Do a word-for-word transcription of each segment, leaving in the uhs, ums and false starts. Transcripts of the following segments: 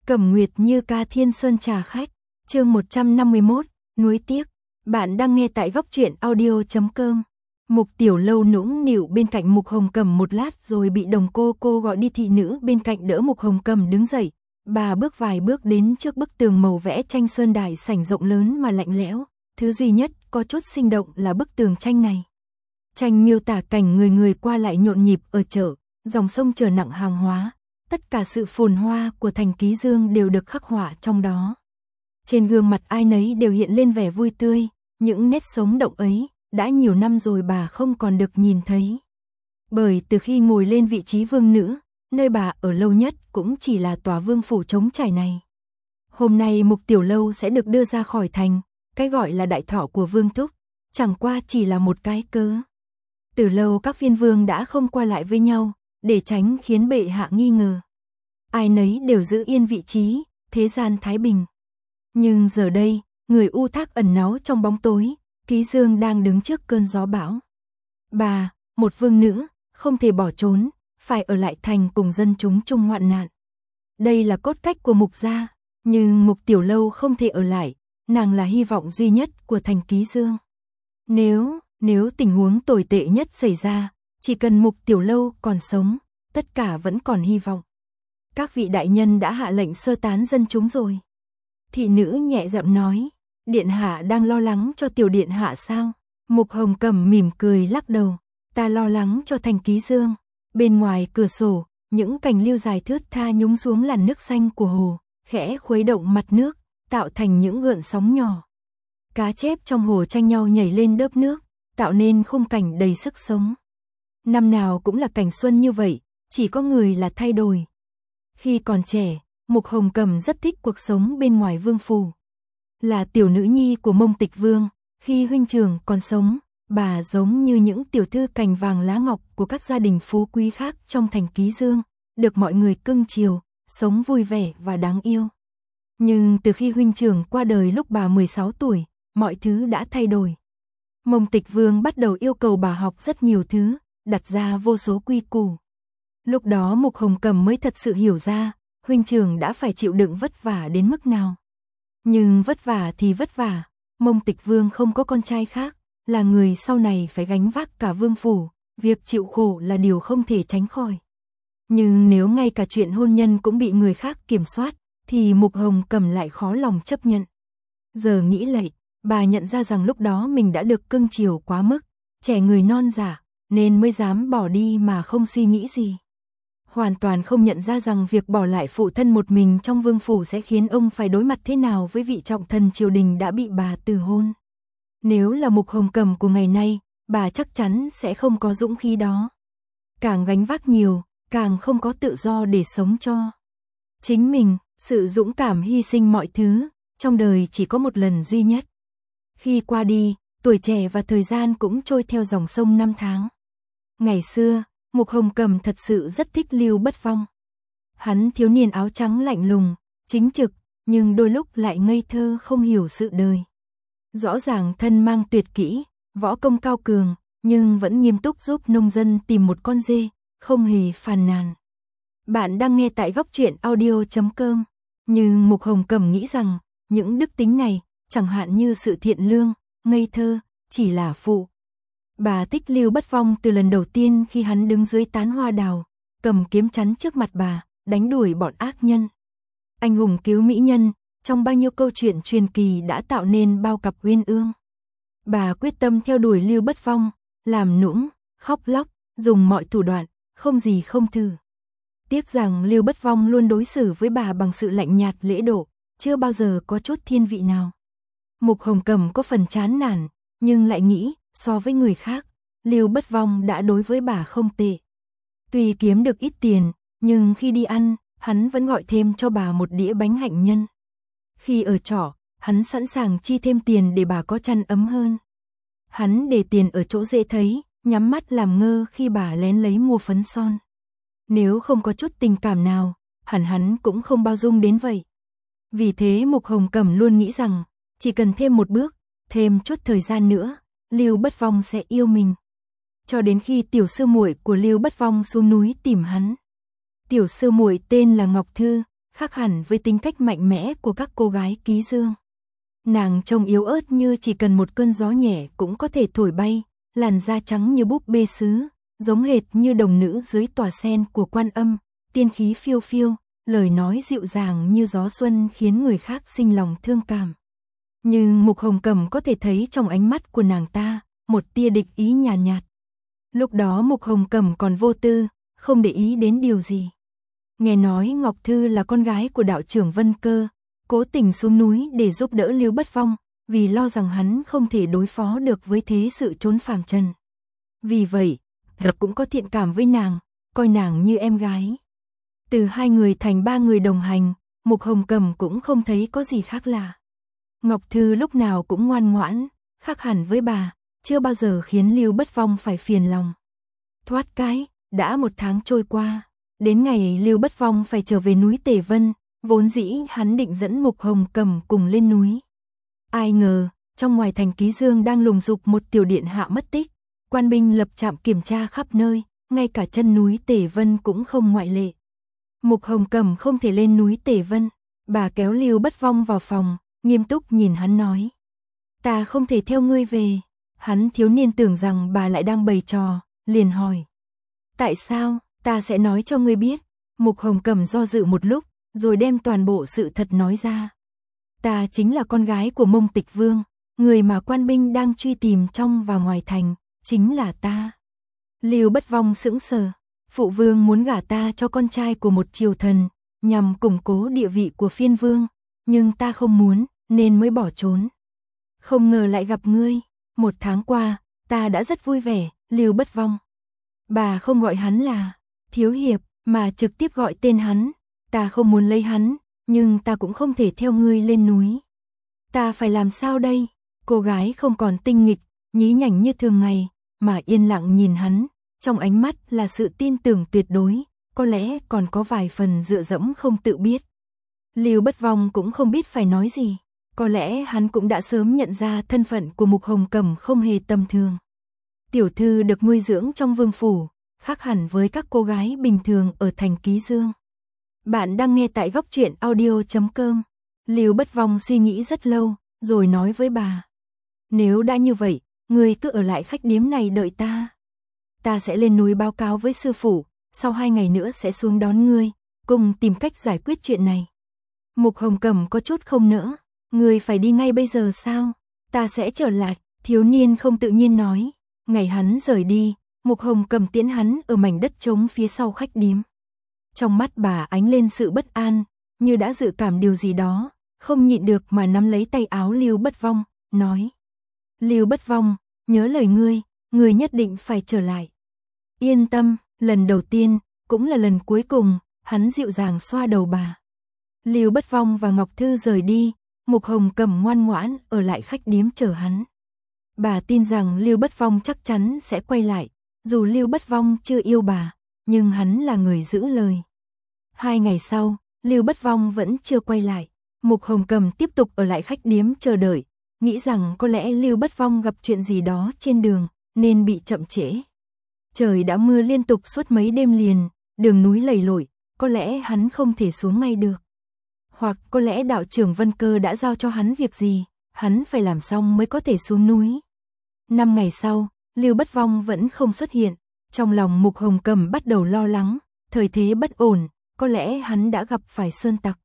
Cẩm Nguyệt như ca Thiên Sơn trà khách, chương một trăm năm mươi mốt, nuối tiếc. Bạn đang nghe tại góc truyện audio chấm com. Mục Tiểu Lâu nũng nịu bên cạnh Mục Hồng Cẩm một lát rồi bị đồng cô cô gọi đi. Thị nữ bên cạnh đỡ Mục Hồng Cẩm đứng dậy, bà bước vài bước đến trước bức tường màu vẽ tranh sơn đài sảnh rộng lớn mà lạnh lẽo, thứ duy nhất có chút sinh động là bức tường tranh này. Tranh miêu tả cảnh người người qua lại nhộn nhịp ở chợ, dòng sông chở nặng hàng hóa, tất cả sự phồn hoa của thành Ký Dương đều được khắc họa trong đó. Trên gương mặt ai nấy đều hiện lên vẻ vui tươi, những nét sống động ấy, đã nhiều năm rồi bà không còn được nhìn thấy. Bởi từ khi ngồi lên vị trí vương nữ, nơi bà ở lâu nhất cũng chỉ là tòa vương phủ trống trải này. Hôm nay Mục Tiểu Lâu sẽ được đưa ra khỏi thành, cái gọi là đại thọ của Vương Thúc, chẳng qua chỉ là một cái cớ. Từ lâu các phiên vương đã không qua lại với nhau, để tránh khiến bệ hạ nghi ngờ. Ai nấy đều giữ yên vị trí, thế gian thái bình. Nhưng giờ đây, người u thác ẩn náu trong bóng tối, Ký Dương đang đứng trước cơn gió bão. Bà, một vương nữ, không thể bỏ trốn, phải ở lại thành cùng dân chúng chung hoạn nạn. Đây là cốt cách của Mục gia, nhưng Mục Tiểu Lâu không thể ở lại, nàng là hy vọng duy nhất của thành Ký Dương. Nếu, nếu tình huống tồi tệ nhất xảy ra, chỉ cần Mục Tiểu Lâu còn sống, tất cả vẫn còn hy vọng. Các vị đại nhân đã hạ lệnh sơ tán dân chúng rồi. Thị nữ nhẹ giọng nói, điện hạ đang lo lắng cho tiểu điện hạ sao? Mục Hồng Cẩm mỉm cười lắc đầu, ta lo lắng cho thành Ký Dương. Bên ngoài cửa sổ, những cành liêu dài thướt tha nhúng xuống làn nước xanh của hồ, khẽ khuấy động mặt nước, tạo thành những gợn sóng nhỏ. Cá chép trong hồ tranh nhau nhảy lên đớp nước, tạo nên khung cảnh đầy sức sống. Năm nào cũng là cảnh xuân như vậy, chỉ có người là thay đổi. Khi còn trẻ, Mục Hồng Cẩm rất thích cuộc sống bên ngoài vương phủ. Là tiểu nữ nhi của Mông Tịch Vương, khi huynh trưởng còn sống, bà giống như những tiểu thư cành vàng lá ngọc của các gia đình phú quý khác trong thành Ký Dương, được mọi người cưng chiều, sống vui vẻ và đáng yêu. Nhưng từ khi huynh trưởng qua đời lúc bà mười sáu tuổi, mọi thứ đã thay đổi. Mông Tịch Vương bắt đầu yêu cầu bà học rất nhiều thứ, đặt ra vô số quy củ. Lúc đó Mục Hồng Cẩm mới thật sự hiểu ra, huynh trưởng đã phải chịu đựng vất vả đến mức nào. Nhưng vất vả thì vất vả, Mông Tịch Vương không có con trai khác, là người sau này phải gánh vác cả vương phủ, việc chịu khổ là điều không thể tránh khỏi. Nhưng nếu ngay cả chuyện hôn nhân cũng bị người khác kiểm soát, thì Mục Hồng Cẩm lại khó lòng chấp nhận. Giờ nghĩ lại, bà nhận ra rằng lúc đó mình đã được cưng chiều quá mức, trẻ người non dạ, nên mới dám bỏ đi mà không suy nghĩ gì. Hoàn toàn không nhận ra rằng việc bỏ lại phụ thân một mình trong vương phủ sẽ khiến ông phải đối mặt thế nào với vị trọng thần triều đình đã bị bà từ hôn. Nếu là Mục Hồng Cẩm của ngày nay, bà chắc chắn sẽ không có dũng khí đó. Càng gánh vác nhiều, càng không có tự do để sống cho chính mình. Sự dũng cảm hy sinh mọi thứ, trong đời chỉ có một lần duy nhất. Khi qua đi, tuổi trẻ và thời gian cũng trôi theo dòng sông năm tháng. Ngày xưa, Mục Hồng Cẩm thật sự rất thích Lưu Bất Phong. Hắn thiếu niên áo trắng lạnh lùng, chính trực, nhưng đôi lúc lại ngây thơ không hiểu sự đời. Rõ ràng thân mang tuyệt kỹ, võ công cao cường, nhưng vẫn nghiêm túc giúp nông dân tìm một con dê, không hề phàn nàn. Bạn đang nghe tại góc truyện audio chấm com. Nhưng Mục Hồng Cẩm nghĩ rằng, những đức tính này, chẳng hạn như sự thiện lương, ngây thơ, chỉ là phụ. Bà thích Lưu Bất Phong từ lần đầu tiên khi hắn đứng dưới tán hoa đào, cầm kiếm chắn trước mặt bà, đánh đuổi bọn ác nhân. Anh hùng cứu mỹ nhân, trong bao nhiêu câu chuyện truyền kỳ đã tạo nên bao cặp uyên ương. Bà quyết tâm theo đuổi Lưu Bất Phong, làm nũng, khóc lóc, dùng mọi thủ đoạn, không gì không thử. Tiếc rằng Lưu Bất Phong luôn đối xử với bà bằng sự lạnh nhạt lễ độ, chưa bao giờ có chút thiên vị nào. Mục Hồng Cẩm có phần chán nản, nhưng lại nghĩ, so với người khác, Lưu Bất Phong đã đối với bà không tệ. Tuy kiếm được ít tiền, nhưng khi đi ăn, hắn vẫn gọi thêm cho bà một đĩa bánh hạnh nhân. Khi ở trọ, hắn sẵn sàng chi thêm tiền để bà có chăn ấm hơn. Hắn để tiền ở chỗ dễ thấy, nhắm mắt làm ngơ khi bà lén lấy mua phấn son. Nếu không có chút tình cảm nào, hẳn hắn cũng không bao dung đến vậy. Vì thế Mục Hồng Cẩm luôn nghĩ rằng, chỉ cần thêm một bước, thêm chút thời gian nữa, Lưu Bất Phong sẽ yêu mình. Cho đến khi tiểu sư muội của Lưu Bất Phong xuống núi tìm hắn. Tiểu sư muội tên là Ngọc Thư, khác hẳn với tính cách mạnh mẽ của các cô gái Ký Dương. Nàng trông yếu ớt như chỉ cần một cơn gió nhẹ cũng có thể thổi bay, làn da trắng như búp bê sứ, giống hệt như đồng nữ dưới tòa sen của Quan Âm, tiên khí phiêu phiêu, lời nói dịu dàng như gió xuân khiến người khác sinh lòng thương cảm. Nhưng Mục Hồng Cẩm có thể thấy trong ánh mắt của nàng ta một tia địch ý nhàn nhạt, nhạt. Lúc đó Mục Hồng Cẩm còn vô tư, không để ý đến điều gì. Nghe nói Ngọc Thư là con gái của đạo trưởng Vân Cơ, cố tình xuống núi để giúp đỡ Lưu Bất Phong, vì lo rằng hắn không thể đối phó được với thế sự trốn phàm trần. Vì vậy, cũng có thiện cảm với nàng, coi nàng như em gái. Từ hai người thành ba người đồng hành, Mục Hồng Cẩm cũng không thấy có gì khác lạ. Ngọc Thư lúc nào cũng ngoan ngoãn, khác hẳn với bà, chưa bao giờ khiến Lưu Bất Phong phải phiền lòng. Thoát cái, đã một tháng trôi qua, đến ngày Lưu Bất Phong phải trở về núi Tề Vân, vốn dĩ hắn định dẫn Mục Hồng Cẩm cùng lên núi. Ai ngờ, trong ngoài thành Ký Dương đang lùng dục một tiểu điện hạ mất tích, quan binh lập trạm kiểm tra khắp nơi, ngay cả chân núi Tề Vân cũng không ngoại lệ. Mục Hồng Cẩm không thể lên núi Tề Vân, bà kéo Lưu Bất Phong vào phòng, nghiêm túc nhìn hắn nói: "Ta không thể theo ngươi về." Hắn thiếu niên tưởng rằng bà lại đang bày trò, liền hỏi: "Tại sao?" "Ta sẽ nói cho ngươi biết." Mục Hồng Cẩm do dự một lúc, rồi đem toàn bộ sự thật nói ra. "Ta chính là con gái của Mông Tịch Vương, người mà quan binh đang truy tìm trong và ngoài thành, chính là ta." Lưu Bất Phong sững sờ. Phụ vương muốn gả ta cho con trai của một triều thần, nhằm củng cố địa vị của phiên vương, nhưng ta không muốn, nên mới bỏ trốn. Không ngờ lại gặp ngươi, một tháng qua, ta đã rất vui vẻ, Lưu Bất Phong. Bà không gọi hắn là thiếu hiệp, mà trực tiếp gọi tên hắn. Ta không muốn lấy hắn, nhưng ta cũng không thể theo ngươi lên núi. Ta phải làm sao đây? Cô gái không còn tinh nghịch, nhí nhảnh như thường ngày, mà yên lặng nhìn hắn, trong ánh mắt là sự tin tưởng tuyệt đối, có lẽ còn có vài phần dựa dẫm không tự biết. Lưu Bất Phong cũng không biết phải nói gì, có lẽ hắn cũng đã sớm nhận ra thân phận của Mục Hồng Cẩm không hề tầm thường. Tiểu thư được nuôi dưỡng trong vương phủ, khác hẳn với các cô gái bình thường ở thành Ký Dương. Bạn đang nghe tại góc truyện audio chấm com. Lưu Bất Phong suy nghĩ rất lâu, rồi nói với bà: "Nếu đã như vậy, ngươi cứ ở lại khách điếm này đợi ta. Ta sẽ lên núi báo cáo với sư phụ, sau hai ngày nữa sẽ xuống đón ngươi, cùng tìm cách giải quyết chuyện này." Mục Hồng Cẩm có chút không nỡ. "Ngươi phải đi ngay bây giờ sao?" "Ta sẽ trở lại." Thiếu niên không tự nhiên nói. Ngày hắn rời đi, Mục Hồng Cẩm tiễn hắn ở mảnh đất trống phía sau khách điếm. Trong mắt bà ánh lên sự bất an, như đã dự cảm điều gì đó, không nhịn được mà nắm lấy tay áo Lưu Bất Phong, nói: "Lưu Bất Phong, nhớ lời ngươi, ngươi nhất định phải trở lại." "Yên tâm." Lần đầu tiên, cũng là lần cuối cùng, hắn dịu dàng xoa đầu bà. Lưu Bất Phong và Ngọc Thư rời đi, Mục Hồng Cẩm ngoan ngoãn ở lại khách điếm chờ hắn. Bà tin rằng Lưu Bất Phong chắc chắn sẽ quay lại, dù Lưu Bất Phong chưa yêu bà, nhưng hắn là người giữ lời. Hai ngày sau, Lưu Bất Phong vẫn chưa quay lại, Mục Hồng Cẩm tiếp tục ở lại khách điếm chờ đợi, nghĩ rằng có lẽ Lưu Bất Phong gặp chuyện gì đó trên đường, nên bị chậm trễ. Trời đã mưa liên tục suốt mấy đêm liền, đường núi lầy lội, có lẽ hắn không thể xuống ngay được. Hoặc có lẽ đạo trưởng Vân Cơ đã giao cho hắn việc gì, hắn phải làm xong mới có thể xuống núi. Năm ngày sau, Lưu Bất Phong vẫn không xuất hiện, trong lòng Mục Hồng Cẩm bắt đầu lo lắng, thời thế bất ổn, có lẽ hắn đã gặp phải sơn tặc.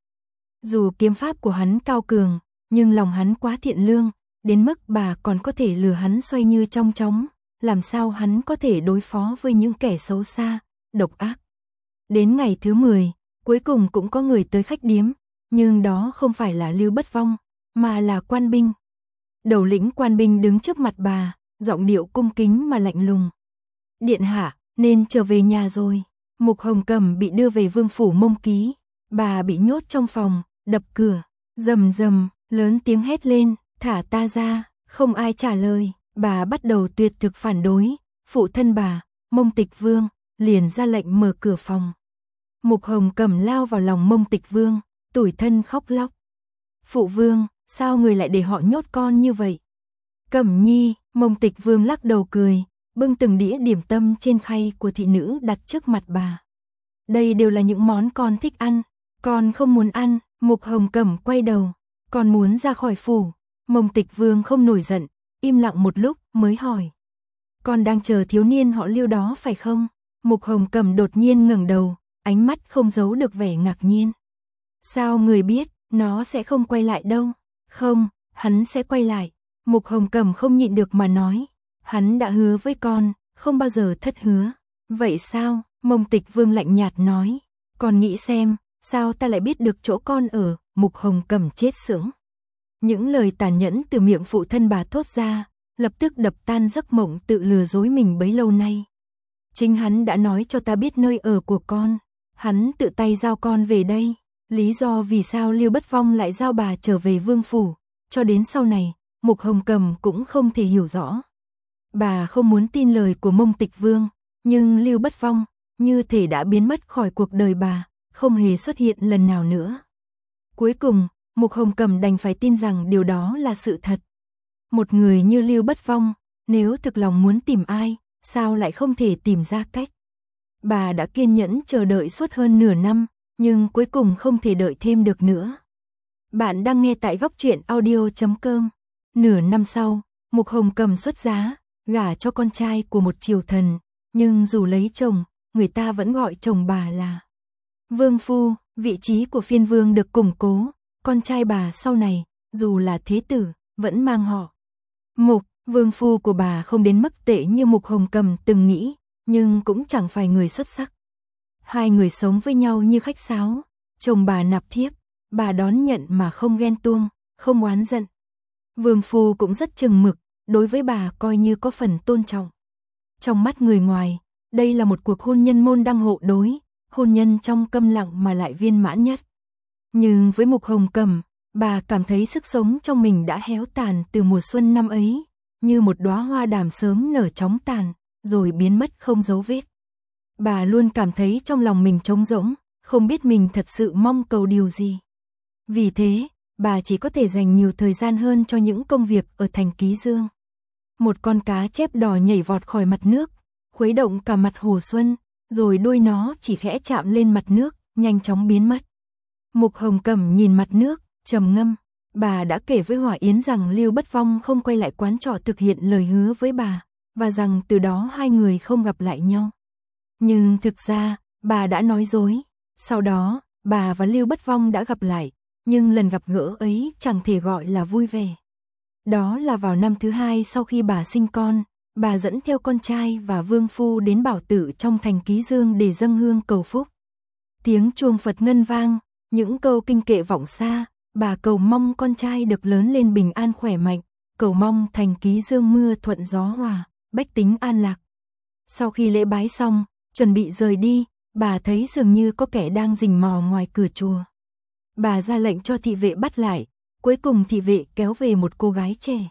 Dù kiếm pháp của hắn cao cường, nhưng lòng hắn quá thiện lương, đến mức bà còn có thể lừa hắn xoay như trong chóng, làm sao hắn có thể đối phó với những kẻ xấu xa, độc ác. Đến ngày thứ mười, cuối cùng cũng có người tới khách điếm, nhưng đó không phải là Lưu Bất Phong, mà là quan binh. Đầu lĩnh quan binh đứng trước mặt bà, giọng điệu cung kính mà lạnh lùng. "Điện hạ, nên trở về nhà rồi." Mục Hồng Cẩm bị đưa về vương phủ Mông Ký, bà bị nhốt trong phòng, đập cửa, rầm rầm, lớn tiếng hét lên, "Thả ta ra!" Không ai trả lời, bà bắt đầu tuyệt thực phản đối, phụ thân bà, Mông Tịch Vương, liền ra lệnh mở cửa phòng. Mục Hồng Cẩm lao vào lòng Mông Tịch Vương, tủi thân khóc lóc. "Phụ vương, sao người lại để họ nhốt con như vậy?" "Cẩm nhi." Mông Tịch Vương lắc đầu cười, bưng từng đĩa điểm tâm trên khay của thị nữ đặt trước mặt bà. "Đây đều là những món con thích ăn, Con không muốn ăn. Mục Hồng Cẩm quay đầu. Con muốn ra khỏi phủ. Mông Tịch Vương không nổi giận, im lặng một lúc mới hỏi. Con đang chờ thiếu niên họ Lưu đó phải không? Mục Hồng Cẩm đột nhiên ngẩng đầu, ánh mắt không giấu được vẻ ngạc nhiên. Sao người biết, nó sẽ không quay lại đâu? Không, hắn sẽ quay lại. Mục Hồng Cẩm không nhịn được mà nói. Hắn đã hứa với con, không bao giờ thất hứa. Vậy sao? Mông Tịch Vương lạnh nhạt nói. Con nghĩ xem, sao ta lại biết được chỗ con ở? Mục Hồng Cẩm chết sững. Những lời tàn nhẫn từ miệng phụ thân bà thốt ra, lập tức đập tan giấc mộng tự lừa dối mình bấy lâu nay. Chính hắn đã nói cho ta biết nơi ở của con. Hắn tự tay giao con về đây. Lý do vì sao Lưu Bất Phong lại giao bà trở về vương phủ, cho đến sau này, Mục Hồng Cẩm cũng không thể hiểu rõ. Bà không muốn tin lời của Mông Tịch Vương, nhưng Lưu Bất Phong như thể đã biến mất khỏi cuộc đời bà, không hề xuất hiện lần nào nữa. Cuối cùng, Mục Hồng Cẩm đành phải tin rằng điều đó là sự thật. Một người như Lưu Bất Phong, nếu thực lòng muốn tìm ai, sao lại không thể tìm ra cách? Bà đã kiên nhẫn chờ đợi suốt hơn nửa năm, nhưng cuối cùng không thể đợi thêm được nữa. Bạn đang nghe tại góc truyện audio chấm com. Nửa năm sau, Mục Hồng Cẩm xuất giá, gả cho con trai của một triều thần, nhưng dù lấy chồng, người ta vẫn gọi chồng bà là vương phu. Vị trí của phiên vương được củng cố, con trai bà sau này, dù là thế tử, vẫn mang họ Mục. Vương phu của bà không đến mức tệ như Mục Hồng Cẩm từng nghĩ, nhưng cũng chẳng phải người xuất sắc. Hai người sống với nhau như khách sáo, chồng bà nạp thiếp, bà đón nhận mà không ghen tuông, không oán giận. Vương phu cũng rất chừng mực, đối với bà coi như có phần tôn trọng. Trong mắt người ngoài, đây là một cuộc hôn nhân môn đăng hộ đối, hôn nhân trong câm lặng mà lại viên mãn nhất. Nhưng với Mục Hồng Cẩm, bà cảm thấy sức sống trong mình đã héo tàn từ mùa xuân năm ấy, như một đóa hoa đàm sớm nở chóng tàn, rồi biến mất không dấu vết. Bà luôn cảm thấy trong lòng mình trống rỗng, không biết mình thật sự mong cầu điều gì. Vì thế, bà chỉ có thể dành nhiều thời gian hơn cho những công việc ở thành Ký Dương. Một con cá chép đỏ nhảy vọt khỏi mặt nước, khuấy động cả mặt hồ xuân, rồi đuôi nó chỉ khẽ chạm lên mặt nước, nhanh chóng biến mất. Mục Hồng Cẩm nhìn mặt nước, trầm ngâm. Bà đã kể với Hỏa Yến rằng Lưu Bất Phong không quay lại quán trọ thực hiện lời hứa với bà, và rằng từ đó hai người không gặp lại nhau. Nhưng thực ra, bà đã nói dối. Sau đó, bà và Lưu Bất Phong đã gặp lại, nhưng lần gặp gỡ ấy chẳng thể gọi là vui vẻ. Đó là vào năm thứ hai sau khi bà sinh con, bà dẫn theo con trai và vương phu đến bảo tự trong thành Ký Dương để dâng hương cầu phúc. Tiếng chuông Phật ngân vang, những câu kinh kệ vọng xa, bà cầu mong con trai được lớn lên bình an khỏe mạnh, cầu mong thành Ký Dương mưa thuận gió hòa, bách tính an lạc. Sau khi lễ bái xong, chuẩn bị rời đi, bà thấy dường như có kẻ đang rình mò ngoài cửa chùa. Bà ra lệnh cho thị vệ bắt lại, cuối cùng thị vệ kéo về một cô gái trẻ.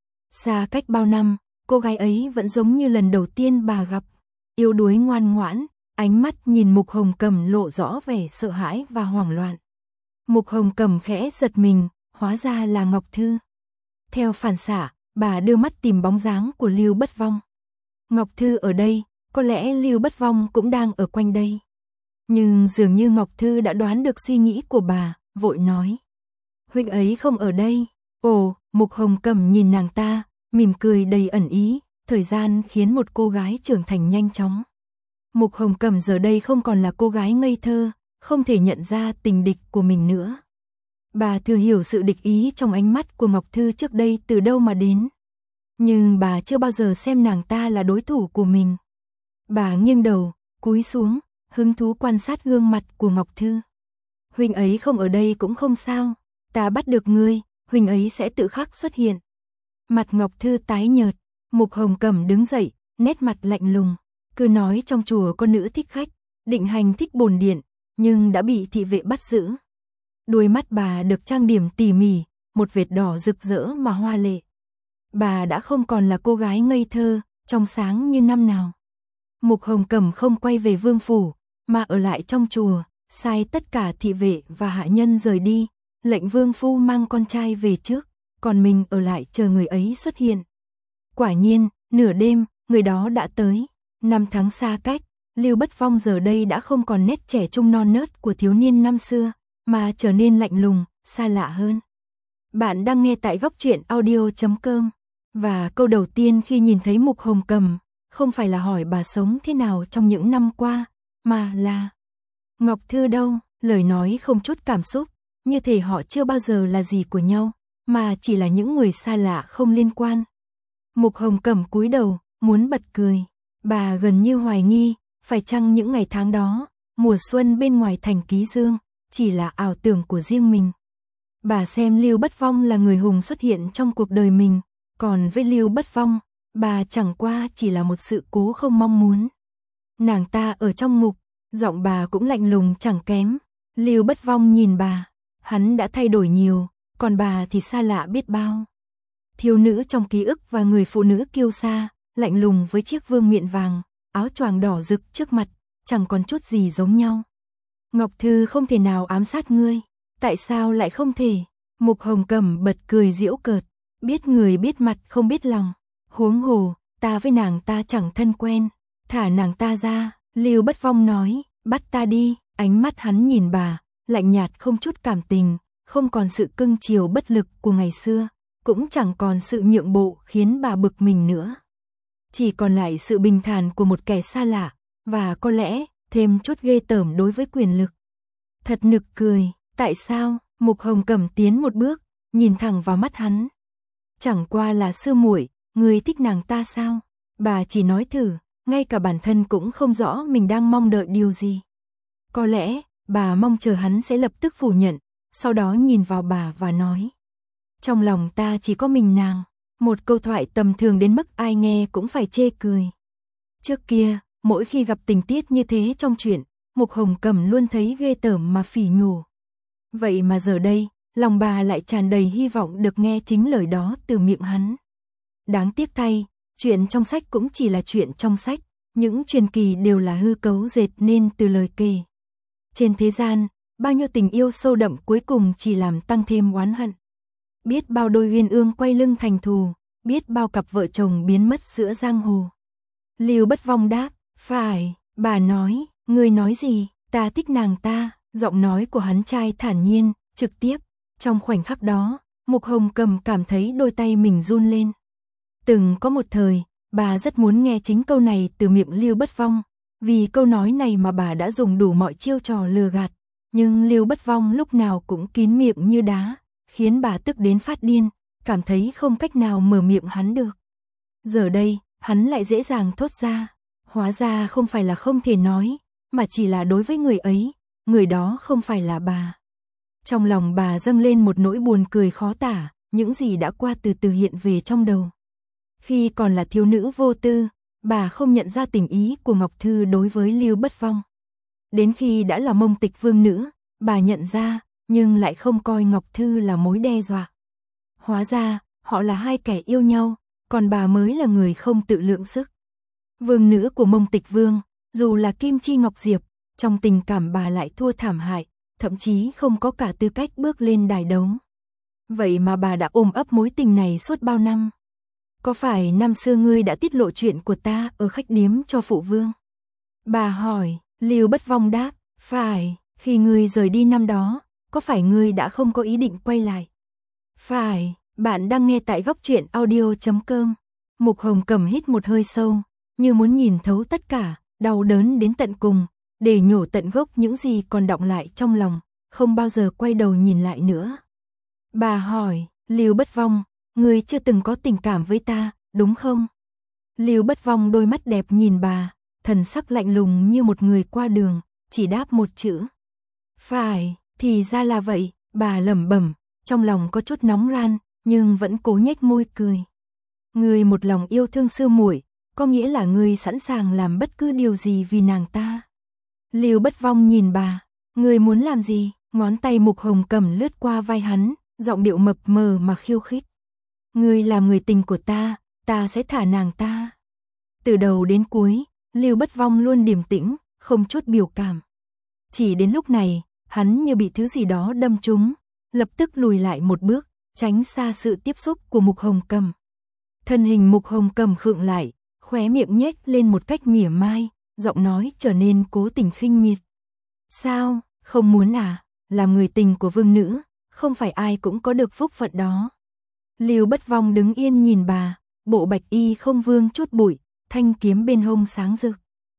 Xa cách bao năm, cô gái ấy vẫn giống như lần đầu tiên bà gặp, yếu đuối ngoan ngoãn, ánh mắt nhìn Mục Hồng Cẩm lộ rõ vẻ sợ hãi và hoảng loạn. Mục Hồng Cẩm khẽ giật mình, hóa ra là Ngọc Thư. Theo phản xạ, bà đưa mắt tìm bóng dáng của Lưu Bất Phong. Ngọc Thư ở đây, có lẽ Lưu Bất Phong cũng đang ở quanh đây. Nhưng dường như Ngọc Thư đã đoán được suy nghĩ của bà, vội nói. Huynh ấy không ở đây. Ồ, Mục Hồng Cẩm nhìn nàng ta, mỉm cười đầy ẩn ý, thời gian khiến một cô gái trưởng thành nhanh chóng. Mục Hồng Cẩm giờ đây không còn là cô gái ngây thơ, không thể nhận ra tình địch của mình nữa. Bà thừa hiểu sự địch ý trong ánh mắt của Ngọc Thư trước đây từ đâu mà đến. Nhưng bà chưa bao giờ xem nàng ta là đối thủ của mình. Bà nghiêng đầu, cúi xuống, hứng thú quan sát gương mặt của Ngọc Thư. Huynh ấy không ở đây cũng không sao, ta bắt được ngươi, huynh ấy sẽ tự khắc xuất hiện. Mặt Ngọc Thư tái nhợt, Mục Hồng Cẩm đứng dậy, nét mặt lạnh lùng. Cứ nói trong chùa có nữ thích khách, định hành thích bồn điện, nhưng đã bị thị vệ bắt giữ. Đuôi mắt bà được trang điểm tỉ mỉ, một vệt đỏ rực rỡ mà hoa lệ. Bà đã không còn là cô gái ngây thơ, trong sáng như năm nào. Mục Hồng Cẩm không quay về vương phủ, mà ở lại trong chùa, sai tất cả thị vệ và hạ nhân rời đi, lệnh vương phu mang con trai về trước, còn mình ở lại chờ người ấy xuất hiện. Quả nhiên, nửa đêm, người đó đã tới. Năm tháng xa cách, Lưu Bất Phong giờ đây đã không còn nét trẻ trung non nớt của thiếu niên năm xưa, mà trở nên lạnh lùng, xa lạ hơn. Bạn đang nghe tại góc truyện audio chấm com. Và câu đầu tiên khi nhìn thấy Mục Hồng Cầm, không phải là hỏi bà sống thế nào trong những năm qua, mà là Ngọc Thư đâu, lời nói không chút cảm xúc, như thể họ chưa bao giờ là gì của nhau, mà chỉ là những người xa lạ không liên quan. Mục Hồng Cầm cúi đầu, muốn bật cười. Bà gần như hoài nghi, phải chăng những ngày tháng đó, mùa xuân bên ngoài thành Ký Dương, chỉ là ảo tưởng của riêng mình. Bà xem Lưu Bất Vong là người hùng xuất hiện trong cuộc đời mình, còn với Lưu Bất Vong, bà chẳng qua chỉ là một sự cố không mong muốn. Nàng ta ở trong ngục, giọng bà cũng lạnh lùng chẳng kém. Lưu Bất Vong nhìn bà, hắn đã thay đổi nhiều, còn bà thì xa lạ biết bao. Thiếu nữ trong ký ức và người phụ nữ kiêu sa, lạnh lùng với chiếc vương miện vàng, áo choàng đỏ rực trước mặt, chẳng còn chút gì giống nhau. Ngọc Thư không thể nào ám sát ngươi, tại sao lại không thể? Mục Hồng Cầm bật cười giễu cợt, biết người biết mặt không biết lòng, huống hồ, ta với nàng ta chẳng thân quen, thả nàng ta ra. Lưu Bất Vong nói, bắt ta đi. Ánh mắt hắn nhìn bà, lạnh nhạt không chút cảm tình, không còn sự cưng chiều bất lực của ngày xưa, cũng chẳng còn sự nhượng bộ khiến bà bực mình nữa. Chỉ còn lại sự bình thản của một kẻ xa lạ, và có lẽ thêm chút ghê tởm đối với quyền lực. Thật nực cười, tại sao? Mục Hồng Cầm tiến một bước, nhìn thẳng vào mắt hắn. Chẳng qua là sư muội, người thích nàng ta sao? Bà chỉ nói thử, ngay cả bản thân cũng không rõ mình đang mong đợi điều gì. Có lẽ, bà mong chờ hắn sẽ lập tức phủ nhận, sau đó nhìn vào bà và nói. Trong lòng ta chỉ có mình nàng, một câu thoại tầm thường đến mức ai nghe cũng phải chê cười. Trước kia, mỗi khi gặp tình tiết như thế trong chuyện, Mục Hồng Cầm luôn thấy ghê tởm mà phỉ nhổ. Vậy mà giờ đây, lòng bà lại tràn đầy hy vọng được nghe chính lời đó từ miệng hắn. Đáng tiếc thay, chuyện trong sách cũng chỉ là chuyện trong sách, những truyền kỳ đều là hư cấu dệt nên từ lời kể. Trên thế gian, bao nhiêu tình yêu sâu đậm cuối cùng chỉ làm tăng thêm oán hận. Biết bao đôi uyên ương quay lưng thành thù, biết bao cặp vợ chồng biến mất giữa giang hồ. Lưu Bất Vong đáp, phải. Bà nói, ngươi nói gì? Ta thích nàng ta. Giọng nói của hắn trai thản nhiên, trực tiếp. Trong khoảnh khắc đó, Mục Hồng Cầm cảm thấy đôi tay mình run lên. Từng có một thời, bà rất muốn nghe chính câu này từ miệng Lưu Bất Vong. Vì câu nói này mà bà đã dùng đủ mọi chiêu trò lừa gạt. Nhưng Lưu Bất Vong lúc nào cũng kín miệng như đá, khiến bà tức đến phát điên, cảm thấy không cách nào mở miệng hắn được. Giờ đây, hắn lại dễ dàng thốt ra. Hóa ra không phải là không thể nói, mà chỉ là đối với người ấy, người đó không phải là bà. Trong lòng bà dâng lên một nỗi buồn cười khó tả, những gì đã qua từ từ hiện về trong đầu. Khi còn là thiếu nữ vô tư, bà không nhận ra tình ý của Ngọc Thư đối với Lưu Bất Vong. Đến khi đã là Mông Tịch Vương nữ, bà nhận ra, nhưng lại không coi Ngọc Thư là mối đe dọa. Hóa ra, họ là hai kẻ yêu nhau, còn bà mới là người không tự lượng sức. Vương nữ của Mông Tịch Vương, dù là Kim Chi Ngọc Diệp, trong tình cảm bà lại thua thảm hại, thậm chí không có cả tư cách bước lên đài đấu. Vậy mà bà đã ôm ấp mối tình này suốt bao năm. Có phải năm xưa ngươi đã tiết lộ chuyện của ta ở khách điếm cho phụ vương? Bà hỏi. Lưu Bất Vong đáp, phải. Khi ngươi rời đi năm đó, có phải ngươi đã không có ý định quay lại? Phải. Bạn đang nghe tại góc truyện audio chấm com. Mục Hồng Cầm hít một hơi sâu, như muốn nhìn thấu tất cả, đau đớn đến tận cùng, để nhổ tận gốc những gì còn đọng lại trong lòng, không bao giờ quay đầu nhìn lại nữa. Bà hỏi, Lưu Bất Vong, ngươi chưa từng có tình cảm với ta, đúng không? Lưu Bất Vong đôi mắt đẹp nhìn bà, thần sắc lạnh lùng như một người qua đường, chỉ đáp một chữ. Phải, thì ra là vậy, bà lẩm bẩm, trong lòng có chút nóng ran, nhưng vẫn cố nhếch môi cười. Ngươi một lòng yêu thương sư muội, có nghĩa là ngươi sẵn sàng làm bất cứ điều gì vì nàng ta. Lưu Bất Vong nhìn bà, ngươi muốn làm gì? Ngón tay Mục Hồng Cầm lướt qua vai hắn, giọng điệu mập mờ mà khiêu khích. Ngươi làm người tình của ta, ta sẽ thả nàng ta. Từ đầu đến cuối, Lưu Bất Vong luôn điềm tĩnh, không chút biểu cảm. Chỉ đến lúc này, hắn như bị thứ gì đó đâm trúng, lập tức lùi lại một bước, tránh xa sự tiếp xúc của Mục Hồng Cầm. Thân hình Mục Hồng Cầm khựng lại, khóe miệng nhếch lên một cách mỉa mai, giọng nói trở nên cố tình khinh miệt. Sao, không muốn à? làm người tình của vương nữ, không phải ai cũng có được phúc phận đó. Lưu Bất Vong đứng yên nhìn bà, bộ bạch y không vương chút bụi, thanh kiếm bên hông sáng rực.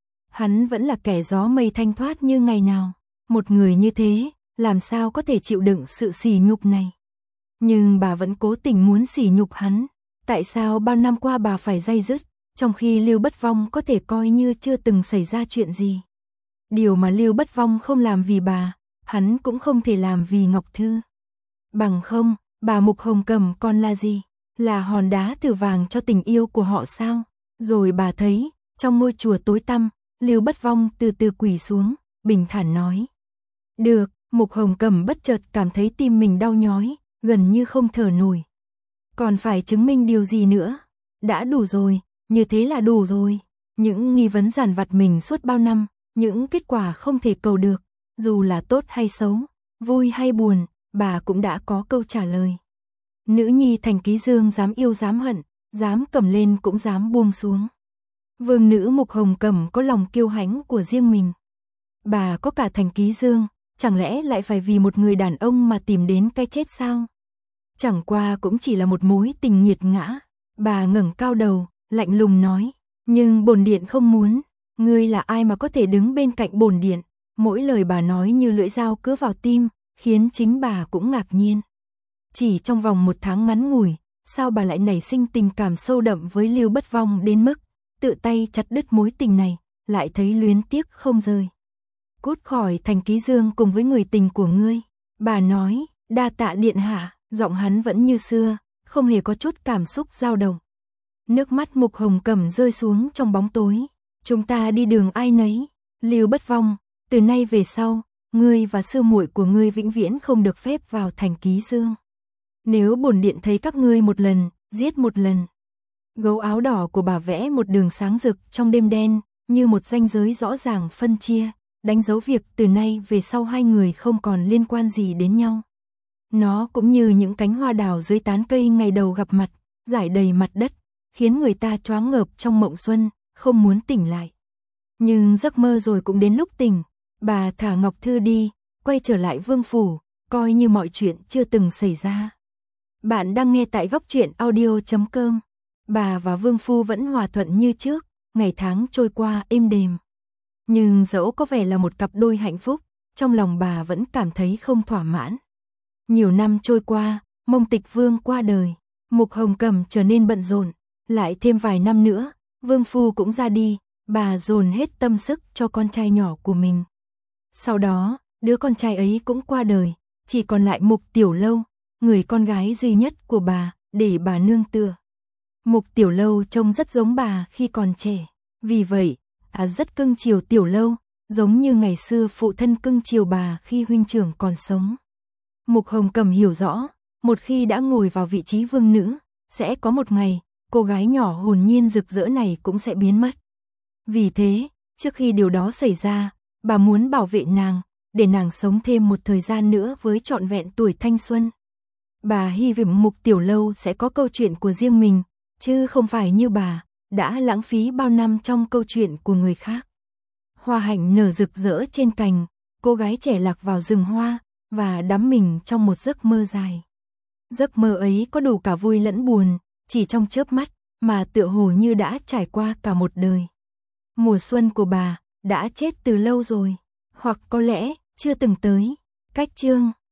Hắn vẫn là kẻ gió mây thanh thoát như ngày nào, một người như thế, làm sao có thể chịu đựng sự sỉ nhục này. Nhưng bà vẫn cố tình muốn sỉ nhục hắn, tại sao bao năm qua bà phải day dứt, trong khi Lưu Bất Vong có thể coi như chưa từng xảy ra chuyện gì. Điều mà Lưu Bất Vong không làm vì bà, hắn cũng không thể làm vì Ngọc Thư. Bằng không, bà Mục Hồng Cầm còn là gì? Là hòn đá thử vàng cho tình yêu của họ sao? Rồi bà thấy, trong ngôi chùa tối tăm, Lưu Bất Vong từ từ quỳ xuống, bình thản nói. Được, Mục Hồng Cầm bất chợt cảm thấy tim mình đau nhói, gần như không thở nổi. Còn phải chứng minh điều gì nữa? Đã đủ rồi, như thế là đủ rồi. Những nghi vấn dằn vặt mình suốt bao năm, những kết quả không thể cầu được, dù là tốt hay xấu, vui hay buồn, bà cũng đã có câu trả lời. Nữ nhi Thành Ký Dương dám yêu dám hận, dám cầm lên cũng dám buông xuống. Vương nữ Mục Hồng Cầm có lòng kiêu hãnh của riêng mình. Bà có cả Thành Ký Dương, chẳng lẽ lại phải vì một người đàn ông mà tìm đến cái chết sao? Chẳng qua cũng chỉ là một mối tình nghiệt ngã. Bà ngẩng cao đầu, lạnh lùng nói, nhưng bổn điện không muốn. Ngươi là ai mà có thể đứng bên cạnh bổn điện? Mỗi lời bà nói như lưỡi dao cứa vào tim, khiến chính bà cũng ngạc nhiên. Chỉ trong vòng một tháng ngắn ngủi, sao bà lại nảy sinh tình cảm sâu đậm với Lưu Bất Vong đến mức tự tay chặt đứt mối tình này, lại thấy luyến tiếc không rời. Cút khỏi Thành Ký Dương cùng với người tình của ngươi. Bà nói, đa tạ điện hạ, giọng hắn vẫn như xưa, không hề có chút cảm xúc dao động. Nước mắt Mục Hồng Cầm rơi xuống trong bóng tối. Chúng ta đi đường ai nấy. Lưu Bất Vong, từ nay về sau, ngươi và sư muội của ngươi vĩnh viễn không được phép vào Thành Ký Dương. Nếu bổn điện thấy các ngươi một lần, giết một lần. Gấu áo đỏ của bà vẽ một đường sáng rực trong đêm đen, như một ranh giới rõ ràng phân chia, đánh dấu việc từ nay về sau hai người không còn liên quan gì đến nhau. Nó cũng như những cánh hoa đào dưới tán cây ngày đầu gặp mặt, rải đầy mặt đất, khiến người ta choáng ngợp trong mộng xuân, không muốn tỉnh lại. Nhưng giấc mơ rồi cũng đến lúc tỉnh, bà thả Ngọc Thư đi, quay trở lại vương phủ, coi như mọi chuyện chưa từng xảy ra. Bạn đang nghe tại góc truyện audio chấm com. Bà và vương phu vẫn hòa thuận như trước, ngày tháng trôi qua êm đềm. Nhưng dẫu có vẻ là một cặp đôi hạnh phúc, trong lòng bà vẫn cảm thấy không thỏa mãn. Nhiều năm trôi qua, Mông Tịch Vương qua đời, Mục Hồng Cầm trở nên bận rộn, lại thêm vài năm nữa, vương phu cũng ra đi, bà dồn hết tâm sức cho con trai nhỏ của mình. Sau đó, đứa con trai ấy cũng qua đời, chỉ còn lại Mục Tiểu Lâu, người con gái duy nhất của bà, để bà nương tựa. Mục Tiểu Lâu trông rất giống bà khi còn trẻ, vì vậy, à rất cưng chiều Tiểu Lâu, giống như ngày xưa phụ thân cưng chiều bà khi huynh trưởng còn sống. Mục Hồng Cầm hiểu rõ, một khi đã ngồi vào vị trí vương nữ, sẽ có một ngày, cô gái nhỏ hồn nhiên rực rỡ này cũng sẽ biến mất. Vì thế, trước khi điều đó xảy ra, bà muốn bảo vệ nàng, để nàng sống thêm một thời gian nữa với trọn vẹn tuổi thanh xuân. Bà hy vọng Mục Tiểu Lâu sẽ có câu chuyện của riêng mình, chứ không phải như bà, đã lãng phí bao năm trong câu chuyện của người khác. Hoa hạnh nở rực rỡ trên cành, cô gái trẻ lạc vào rừng hoa, và đắm mình trong một giấc mơ dài. Giấc mơ ấy có đủ cả vui lẫn buồn, chỉ trong chớp mắt, mà tựa hồ như đã trải qua cả một đời. Mùa xuân của bà, đã chết từ lâu rồi, hoặc có lẽ, chưa từng tới. Cách chương